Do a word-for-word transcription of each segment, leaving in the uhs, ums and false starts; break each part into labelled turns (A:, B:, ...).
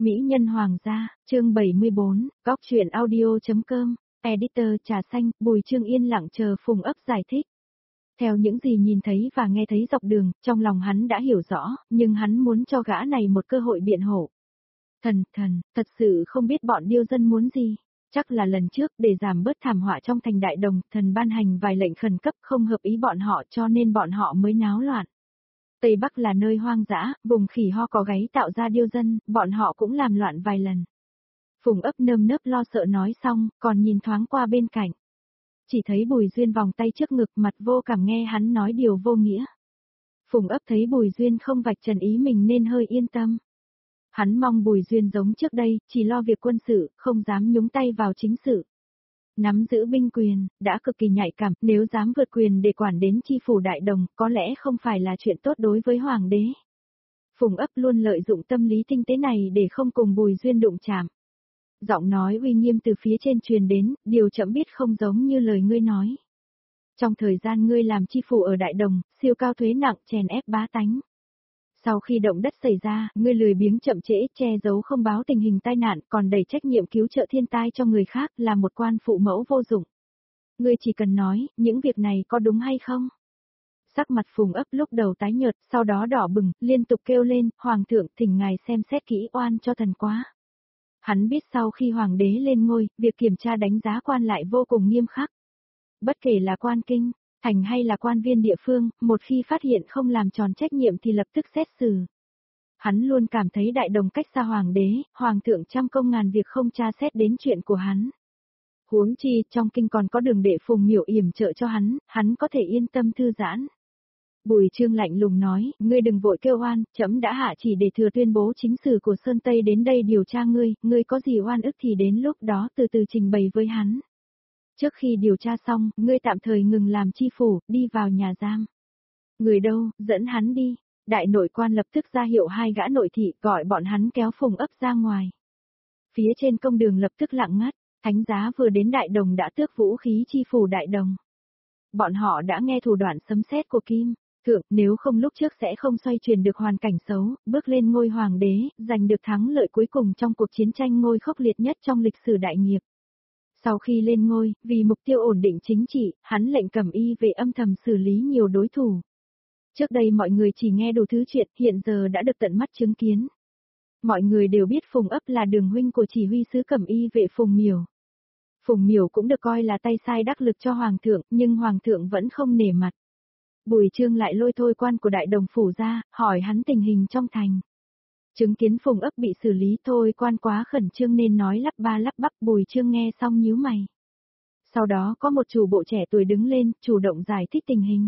A: Mỹ nhân hoàng gia, chương bảy mươi bốn, góc truyện audio.com, editor trà xanh, Bùi Chương yên lặng chờ Phùng Ấp giải thích. Theo những gì nhìn thấy và nghe thấy dọc đường, trong lòng hắn đã hiểu rõ, nhưng hắn muốn cho gã này một cơ hội biện hộ. Thần, thần, thật sự không biết bọn điêu dân muốn gì. Chắc là lần trước để giảm bớt thảm họa trong thành Đại Đồng, thần ban hành vài lệnh khẩn cấp không hợp ý bọn họ cho nên bọn họ mới náo loạn. Tây Bắc là nơi hoang dã, vùng khỉ ho có gáy tạo ra điêu dân, bọn họ cũng làm loạn vài lần. Phùng Ấp nơm nớp lo sợ nói xong, còn nhìn thoáng qua bên cạnh. Chỉ thấy Bùi Duyên vòng tay trước ngực mặt vô cảm nghe hắn nói điều vô nghĩa. Phùng Ấp thấy Bùi Duyên không vạch trần ý mình nên hơi yên tâm. Hắn mong Bùi Duyên giống trước đây, chỉ lo việc quân sự, không dám nhúng tay vào chính sự. Nắm giữ binh quyền, đã cực kỳ nhạy cảm, nếu dám vượt quyền để quản đến chi phủ Đại Đồng, có lẽ không phải là chuyện tốt đối với Hoàng đế. Phùng Ấp luôn lợi dụng tâm lý tinh tế này để không cùng Bùi Duyên đụng chạm. Giọng nói uy nghiêm từ phía trên truyền đến, điều chậm biết không giống như lời ngươi nói. Trong thời gian ngươi làm chi phủ ở Đại Đồng, siêu cao thuế nặng chèn ép bá tánh. Sau khi động đất xảy ra, ngươi lười biếng chậm trễ, che giấu không báo tình hình tai nạn, còn đẩy trách nhiệm cứu trợ thiên tai cho người khác, là một quan phụ mẫu vô dụng. Ngươi chỉ cần nói, những việc này có đúng hay không? Sắc mặt Phùng Ấp lúc đầu tái nhợt, sau đó đỏ bừng, liên tục kêu lên, Hoàng thượng thỉnh ngài xem xét kỹ oan cho thần quá. Hắn biết sau khi Hoàng đế lên ngôi, việc kiểm tra đánh giá quan lại vô cùng nghiêm khắc. Bất kể là quan kinh, thành hay là quan viên địa phương, một khi phát hiện không làm tròn trách nhiệm thì lập tức xét xử. Hắn luôn cảm thấy Đại Đồng cách xa Hoàng đế, Hoàng thượng trăm công ngàn việc không tra xét đến chuyện của hắn. Huống chi, trong kinh còn có Đường đệ Phùng Miểu yểm trợ cho hắn, hắn có thể yên tâm thư giãn. Bùi Chương lạnh lùng nói, ngươi đừng vội kêu oan, trẫm đã hạ chỉ để thừa tuyên bố chính sử của Sơn Tây đến đây điều tra ngươi, ngươi có gì oan ức thì đến lúc đó từ từ trình bày với hắn. Trước khi điều tra xong, ngươi tạm thời ngừng làm chi phủ, đi vào nhà giam. Người đâu, dẫn hắn đi. Đại nội quan lập tức ra hiệu hai gã nội thị, gọi bọn hắn kéo Phùng Ấp ra ngoài. Phía trên công đường lập tức lặng ngắt, thánh giá vừa đến Đại Đồng đã tước vũ khí chi phủ Đại Đồng. Bọn họ đã nghe thủ đoạn sấm sét của Kim Thượng, nếu không lúc trước sẽ không xoay chuyển được hoàn cảnh xấu, bước lên ngôi hoàng đế, giành được thắng lợi cuối cùng trong cuộc chiến tranh ngôi khốc liệt nhất trong lịch sử đại nghiệp. Sau khi lên ngôi, vì mục tiêu ổn định chính trị, hắn lệnh Cẩm Y về âm thầm xử lý nhiều đối thủ. Trước đây mọi người chỉ nghe đủ thứ chuyện, hiện giờ đã được tận mắt chứng kiến. Mọi người đều biết Phùng Ấp là đường huynh của chỉ huy sứ Cẩm Y vệ Phùng Miểu. Phùng Miểu cũng được coi là tay sai đắc lực cho Hoàng thượng, nhưng Hoàng thượng vẫn không nể mặt. Bùi Chương lại lôi thôi quan của Đại Đồng phủ ra, hỏi hắn tình hình trong thành. Chứng kiến Phùng Ấp bị xử lý thôi quan quá khẩn trương nên nói lắp ba lắp bắp. Bùi Chương nghe xong nhíu mày. Sau đó có một chủ bộ trẻ tuổi đứng lên, chủ động giải thích tình hình.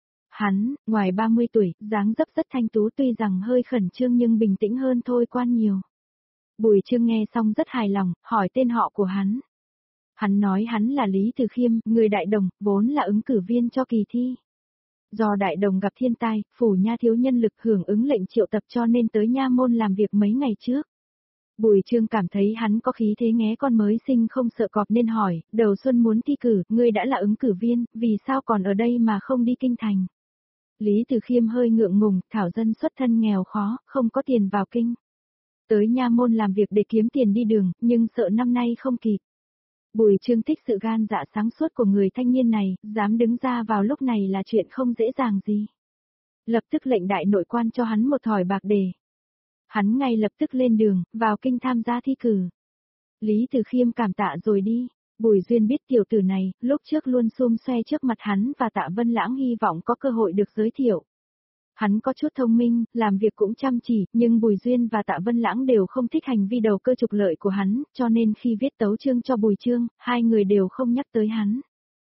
A: Hắn, ngoài ba mươi tuổi, dáng dấp rất thanh tú tuy rằng hơi khẩn trương nhưng bình tĩnh hơn thôi quan nhiều. Bùi Chương nghe xong rất hài lòng, hỏi tên họ của hắn. Hắn nói hắn là Lý Từ Khiêm, người Đại Đồng, vốn là ứng cử viên cho kỳ thi. Do Đại Đồng gặp thiên tai, phủ nha thiếu nhân lực hưởng ứng lệnh triệu tập cho nên tới nha môn làm việc mấy ngày trước. Bùi Chương cảm thấy hắn có khí thế nghé con mới sinh không sợ cọp nên hỏi, đầu xuân muốn thi cử, ngươi đã là ứng cử viên, vì sao còn ở đây mà không đi kinh thành? Lý Từ Khiêm hơi ngượng ngùng, thảo dân xuất thân nghèo khó, không có tiền vào kinh. Tới nha môn làm việc để kiếm tiền đi đường, nhưng sợ năm nay không kịp. Bùi Chương thích sự gan dạ sáng suốt của người thanh niên này, dám đứng ra vào lúc này là chuyện không dễ dàng gì. Lập tức lệnh đại nội quan cho hắn một thỏi bạc đề. Hắn ngay lập tức lên đường, vào kinh tham gia thi cử. Lý Từ Khiêm cảm tạ rồi đi. Bùi Duyên biết tiểu tử này, lúc trước luôn xum xoe trước mặt hắn và Tạ Vân Lãng hy vọng có cơ hội được giới thiệu. Hắn có chút thông minh, làm việc cũng chăm chỉ, nhưng Bùi Duyên và Tạ Vân Lãng đều không thích hành vi đầu cơ trục lợi của hắn, cho nên khi viết tấu chương cho Bùi Chương, hai người đều không nhắc tới hắn.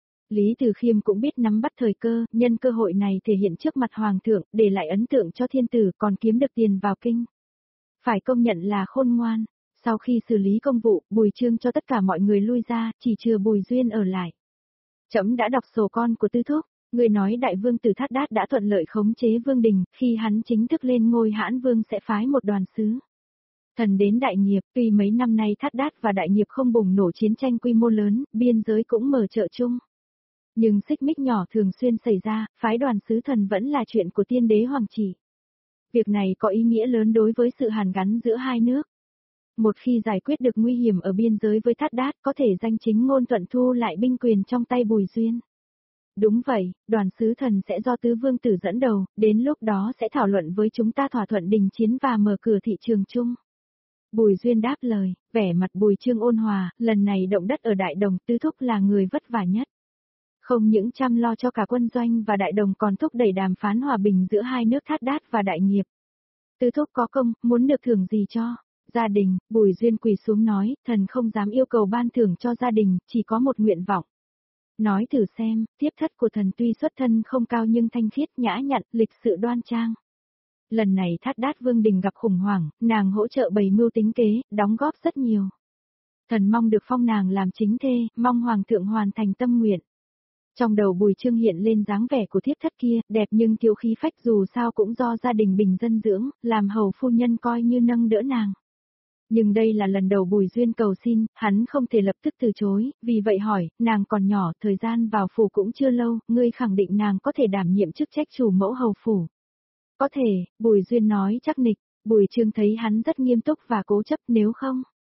A: Lý Từ Khiêm cũng biết nắm bắt thời cơ, nhân cơ hội này thể hiện trước mặt Hoàng thượng, để lại ấn tượng cho thiên tử còn kiếm được tiền vào kinh. Phải công nhận là khôn ngoan. Sau khi xử lý công vụ, Bùi Chương cho tất cả mọi người lui ra, chỉ chừa Bùi Duyên ở lại. Trẫm đã đọc sổ con của Tư Thúc. Người nói đại vương Tử Thát Đát đã thuận lợi khống chế vương đình, khi hắn chính thức lên ngôi Hãn Vương sẽ phái một đoàn sứ. Thần đến đại nghiệp, tuy mấy năm nay Thát Đát và đại nghiệp không bùng nổ chiến tranh quy mô lớn, biên giới cũng mở chợ chung. Nhưng xích mích nhỏ thường xuyên xảy ra, phái đoàn sứ thần vẫn là chuyện của tiên đế hoàng chỉ. Việc này có ý nghĩa lớn đối với sự hàn gắn giữa hai nước. Một khi giải quyết được nguy hiểm ở biên giới với Thát Đát, có thể danh chính ngôn thuận thu lại binh quyền trong tay Bùi Duyên. Đúng vậy, đoàn sứ thần sẽ do tứ vương tử dẫn đầu, đến lúc đó sẽ thảo luận với chúng ta thỏa thuận đình chiến và mở cửa thị trường chung. Bùi Duyên đáp lời, vẻ mặt Bùi Chương ôn hòa, lần này động đất ở Đại Đồng Tứ Thúc là người vất vả nhất. Không những chăm lo cho cả quân doanh và Đại Đồng còn thúc đẩy đàm phán hòa bình giữa hai nước Thát Đát và Đại Nghiệp. Tứ Thúc có công, muốn được thưởng gì cho gia đình, Bùi Duyên quỳ xuống nói, thần không dám yêu cầu ban thưởng cho gia đình, chỉ có một nguyện vọng. Nói thử xem, tiếp thất của thần tuy xuất thân không cao nhưng thanh khiết nhã nhặn, lịch sự đoan trang. Lần này Thát Đát Vương Đình gặp khủng hoảng, nàng hỗ trợ bày mưu tính kế, đóng góp rất nhiều. Thần mong được phong nàng làm chính thê, mong Hoàng thượng hoàn thành tâm nguyện. Trong đầu Bùi Chương hiện lên dáng vẻ của thiếp thất kia, đẹp nhưng thiếu khí phách dù sao cũng do gia đình bình dân dưỡng, làm hầu phu nhân coi như nâng đỡ nàng. Nhưng đây là lần đầu Bùi Duyên cầu xin, hắn không thể lập tức từ chối, vì vậy hỏi, nàng còn nhỏ, thời gian vào phủ cũng chưa lâu, ngươi khẳng định nàng có thể đảm nhiệm chức trách chủ mẫu hầu phủ. Có thể, Bùi Duyên nói chắc nịch, Bùi Chương thấy hắn rất nghiêm túc và cố chấp, nếu không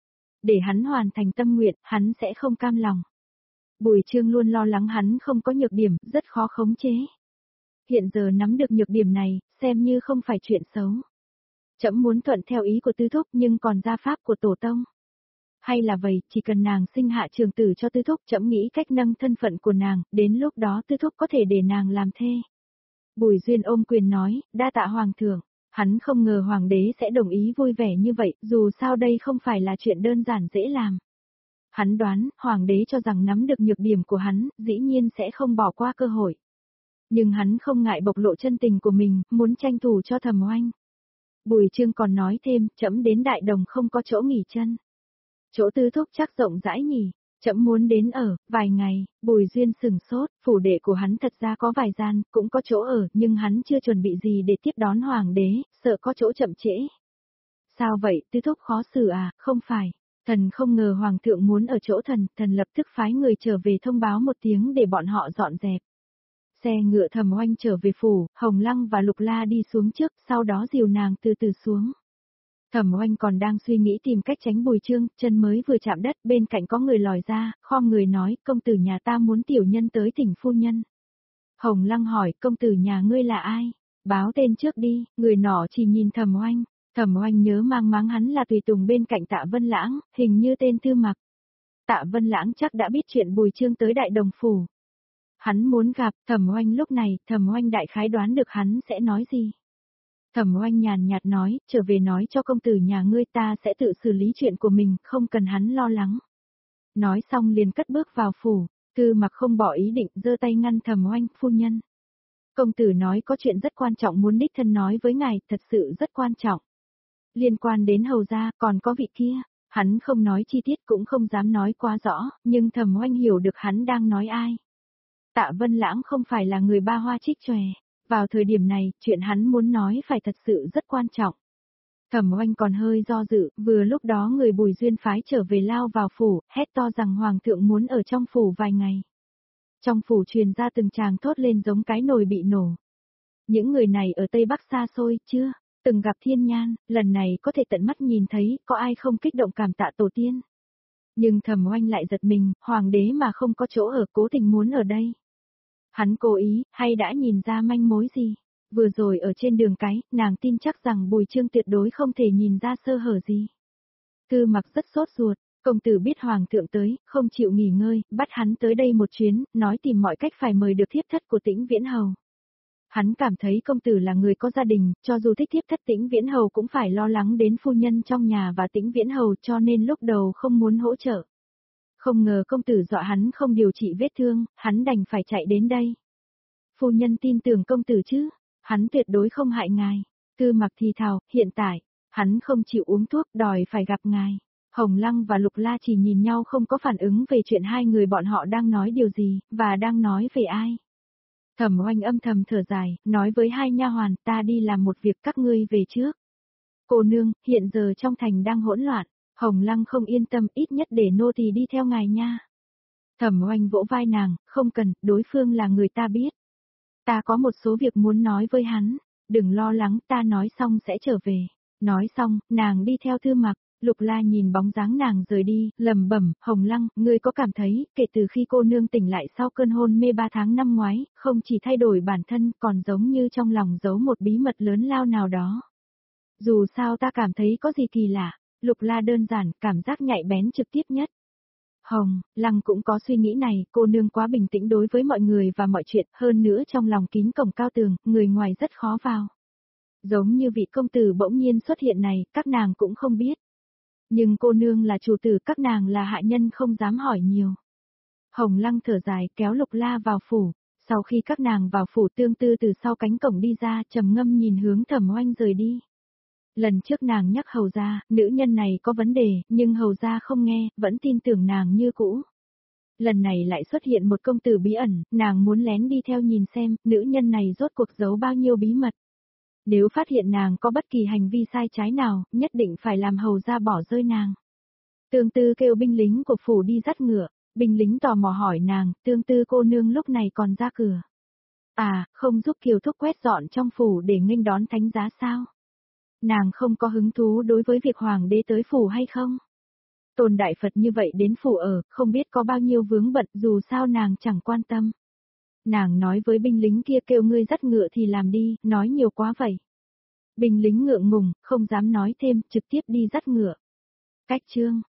A: để hắn hoàn thành tâm nguyện, hắn sẽ không cam lòng. Bùi Chương luôn lo lắng hắn không có nhược điểm, rất khó khống chế. Hiện giờ nắm được nhược điểm này, xem như không phải chuyện xấu. Trẫm muốn thuận theo ý của Tứ Thúc nhưng còn gia pháp của Tổ Tông. Hay là vậy, chỉ cần nàng sinh hạ trường tử cho Tứ Thúc, trẫm nghĩ cách nâng thân phận của nàng, đến lúc đó Tứ Thúc có thể để nàng làm thê. Bùi Duyên ôm quyền nói, đa tạ Hoàng thượng. Hắn không ngờ Hoàng đế sẽ đồng ý vui vẻ như vậy, dù sao đây không phải là chuyện đơn giản dễ làm. Hắn đoán, Hoàng đế cho rằng nắm được nhược điểm của hắn, dĩ nhiên sẽ không bỏ qua cơ hội. Nhưng hắn không ngại bộc lộ chân tình của mình, muốn tranh thủ cho Thẩm Oanh. Bùi Chương còn nói thêm, trẫm đến Đại Đồng không có chỗ nghỉ chân. Chỗ Tứ Thúc chắc rộng rãi nhỉ, trẫm muốn đến ở, vài ngày. Bùi Duyên sừng sốt, phủ đệ của hắn thật ra có vài gian, cũng có chỗ ở, nhưng hắn chưa chuẩn bị gì để tiếp đón Hoàng đế, sợ có chỗ chậm trễ. Sao vậy, Tứ Thúc khó xử à, không phải. Thần không ngờ Hoàng thượng muốn ở chỗ thần, thần lập tức phái người trở về thông báo một tiếng để bọn họ dọn dẹp. Xe ngựa Thẩm Oanh trở về phủ, Hồng Lăng và Lục La đi xuống trước, sau đó dìu nàng từ từ xuống. Thẩm Oanh còn đang suy nghĩ tìm cách tránh Bùi Chương, chân mới vừa chạm đất, bên cạnh có người lòi ra, khom người nói, công tử nhà ta muốn tiểu nhân tới thỉnh phu nhân. Hồng Lăng hỏi, công tử nhà ngươi là ai? Báo tên trước đi, người nọ chỉ nhìn Thẩm Oanh. Thẩm Oanh nhớ mang máng hắn là tùy tùng bên cạnh Tạ Vân Lãng, hình như tên Tư Mặc. Tạ Vân Lãng chắc đã biết chuyện Bùi Chương tới Đại Đồng phủ. Hắn muốn gặp Thẩm Oanh lúc này, Thẩm Oanh đại khái đoán được hắn sẽ nói gì. Thẩm Oanh nhàn nhạt nói, trở về nói cho công tử nhà ngươi, ta sẽ tự xử lý chuyện của mình, không cần hắn lo lắng. Nói xong liền cất bước vào phủ, Tư Mặc không bỏ ý định, giơ tay ngăn Thẩm Oanh, phu nhân. Công tử nói có chuyện rất quan trọng muốn đích thân nói với ngài, thật sự rất quan trọng. Liên quan đến hầu gia, còn có vị kia, hắn không nói chi tiết cũng không dám nói quá rõ, nhưng Thẩm Oanh hiểu được hắn đang nói ai. Tạ Vân Lãng không phải là người ba hoa trích chòe, vào thời điểm này, chuyện hắn muốn nói phải thật sự rất quan trọng. Thẩm Oanh còn hơi do dự, vừa lúc đó người Bùi Duyên phái trở về lao vào phủ, hét to rằng Hoàng thượng muốn ở trong phủ vài ngày. Trong phủ truyền ra từng tràng thốt lên giống cái nồi bị nổ. Những người này ở Tây Bắc xa xôi, chưa từng gặp thiên nhan, lần này có thể tận mắt nhìn thấy, có ai không kích động cảm tạ tổ tiên. Nhưng Thẩm Oanh lại giật mình, Hoàng đế mà không có chỗ ở cố tình muốn ở đây. Hắn cố ý, hay đã nhìn ra manh mối gì? Vừa rồi ở trên đường cái, nàng tin chắc rằng Bùi Chương tuyệt đối không thể nhìn ra sơ hở gì. Tư Mặc rất sốt ruột, công tử biết Hoàng thượng tới, không chịu nghỉ ngơi, bắt hắn tới đây một chuyến, nói tìm mọi cách phải mời được thiếp thất của Tĩnh Viễn Hầu. Hắn cảm thấy công tử là người có gia đình, cho dù thích thiếp thất Tĩnh Viễn Hầu cũng phải lo lắng đến phu nhân trong nhà và Tĩnh Viễn Hầu, cho nên lúc đầu không muốn hỗ trợ. Không ngờ công tử dọa hắn không điều trị vết thương, hắn đành phải chạy đến đây. Phu nhân tin tưởng công tử chứ, hắn tuyệt đối không hại ngài. Tư Mặc thì thào, hiện tại, hắn không chịu uống thuốc, đòi phải gặp ngài. Hồng Lăng và Lục La chỉ nhìn nhau không có phản ứng về chuyện hai người bọn họ đang nói điều gì, và đang nói về ai. Thẩm Oanh âm thầm thở dài, nói với hai nha hoàn, ta đi làm một việc, các ngươi về trước. Cô nương, hiện giờ trong thành đang hỗn loạn. Hồng Lăng không yên tâm, ít nhất để nô tỳ đi theo ngài nha. Thẩm Oanh vỗ vai nàng, không cần, đối phương là người ta biết. Ta có một số việc muốn nói với hắn, đừng lo lắng, ta nói xong sẽ trở về. Nói xong, nàng đi theo Tư Mặc. Lục La nhìn bóng dáng nàng rời đi, lẩm bẩm, Hồng Lăng, ngươi có cảm thấy, kể từ khi cô nương tỉnh lại sau cơn hôn mê ba tháng năm ngoái, không chỉ thay đổi bản thân, còn giống như trong lòng giấu một bí mật lớn lao nào đó. Dù sao ta cảm thấy có gì kỳ lạ, Lục La đơn giản, cảm giác nhạy bén trực tiếp nhất. Hồng, Lăng cũng có suy nghĩ này, cô nương quá bình tĩnh đối với mọi người và mọi chuyện, hơn nữa trong lòng kín cổng cao tường, người ngoài rất khó vào. Giống như vị công tử bỗng nhiên xuất hiện này, các nàng cũng không biết. Nhưng cô nương là chủ tử, các nàng là hạ nhân không dám hỏi nhiều. Hồng Lăng thở dài kéo Lục La vào phủ, sau khi các nàng vào phủ Tương Tư từ sau cánh cổng đi ra trầm ngâm nhìn hướng Thẩm Oanh rời đi. Lần trước nàng nhắc hầu gia, nữ nhân này có vấn đề, nhưng hầu gia không nghe, vẫn tin tưởng nàng như cũ. Lần này lại xuất hiện một công tử bí ẩn, nàng muốn lén đi theo nhìn xem, nữ nhân này rốt cuộc giấu bao nhiêu bí mật. Nếu phát hiện nàng có bất kỳ hành vi sai trái nào, nhất định phải làm hầu gia bỏ rơi nàng. Tương Tư kêu binh lính của phủ đi dắt ngựa, binh lính tò mò hỏi nàng, Tương Tư cô nương lúc này còn ra cửa. À, không giúp Kiều Thúc quét dọn trong phủ để nghênh đón thánh giá sao? Nàng không có hứng thú đối với việc hoàng đế tới phủ hay không? Tôn Đại Phật như vậy đến phủ ở, không biết có bao nhiêu vướng bận, dù sao nàng chẳng quan tâm. Nàng nói với binh lính kia kêu ngươi dắt ngựa thì làm đi, nói nhiều quá vậy. Binh lính ngượng ngùng, không dám nói thêm, trực tiếp đi dắt ngựa. Cách chương